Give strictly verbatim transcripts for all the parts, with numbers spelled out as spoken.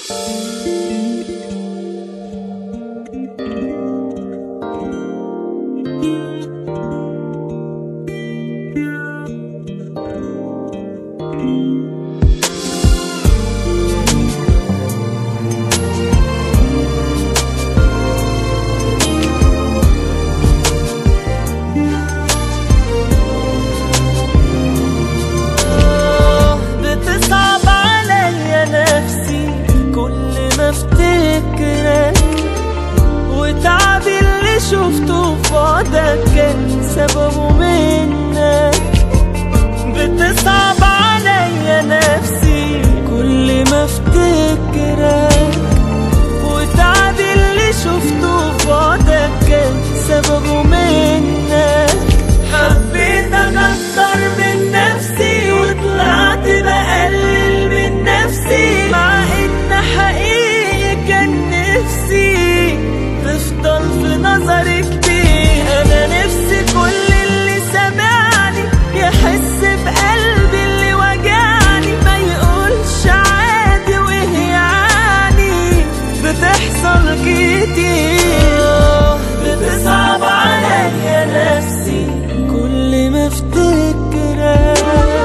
شفته في بعدك كان سببه منك. بتصعب عليا نفسي كل ما افتكرك، وتعبي اللي شفته في بعدك كان سببه منك. حبيتك اكتر من نفسي وطلعت بقلل من نفسي، مع ان حقيقي كان نفسي تفضل في نظري كتير. انا نفسي كل اللي سمعني يحس بقلبي اللي وجعني، ما يقولش عادي وهي يعني بتحصل كتير. بتصعب عليا نفسي كل ما افتكرك.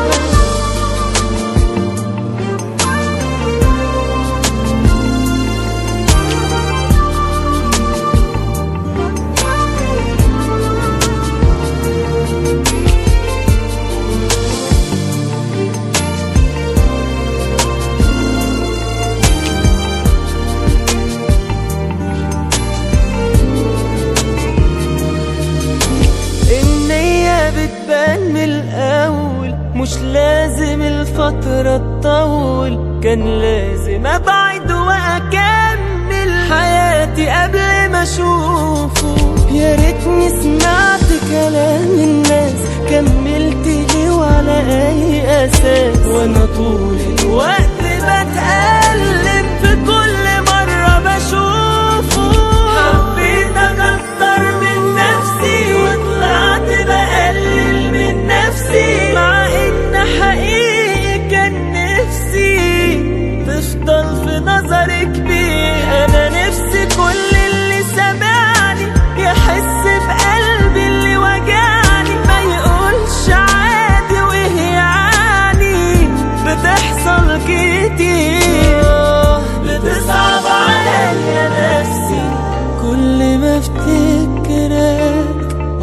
بتبان من الأول، مش لازم الفترة تطول، كان لازم أبعد وأكمل حياتي قبل ما أشوفه. يا ريتني سمعت كلام الناس، كملت ليه وعلى أي أساس؟ وأنا طول الوقت بتألم في كل مرة بشوفه. حبيتك أكتر من نفسي وطلعت بقلل من نفسي، مع إن حقيقي كان نفسي تفضل في نظري كبير. أنا نفسي كل اللي سمعني يحس بقلبي اللي وجعني، ما يقولش عادي وهي يعني بتحصل كتير. بتصعب عليا نفسي كل ما افتكرك.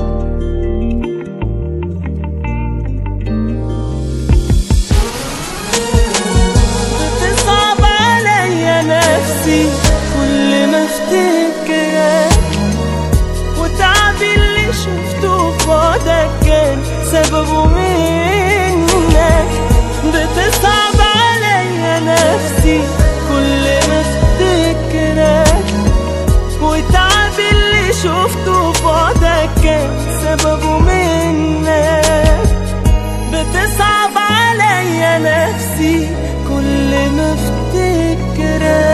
بتصعب عليا نفسي كل ما افتكرك، وتعبي اللي شفته في بعدك كان سببه منك. بتصعب عليا نفسي كل ما افتكرك، وتعبي اللي شفته في بعدك كان سببه منك. بتصعب عليا نفسي كل ما افتكرك.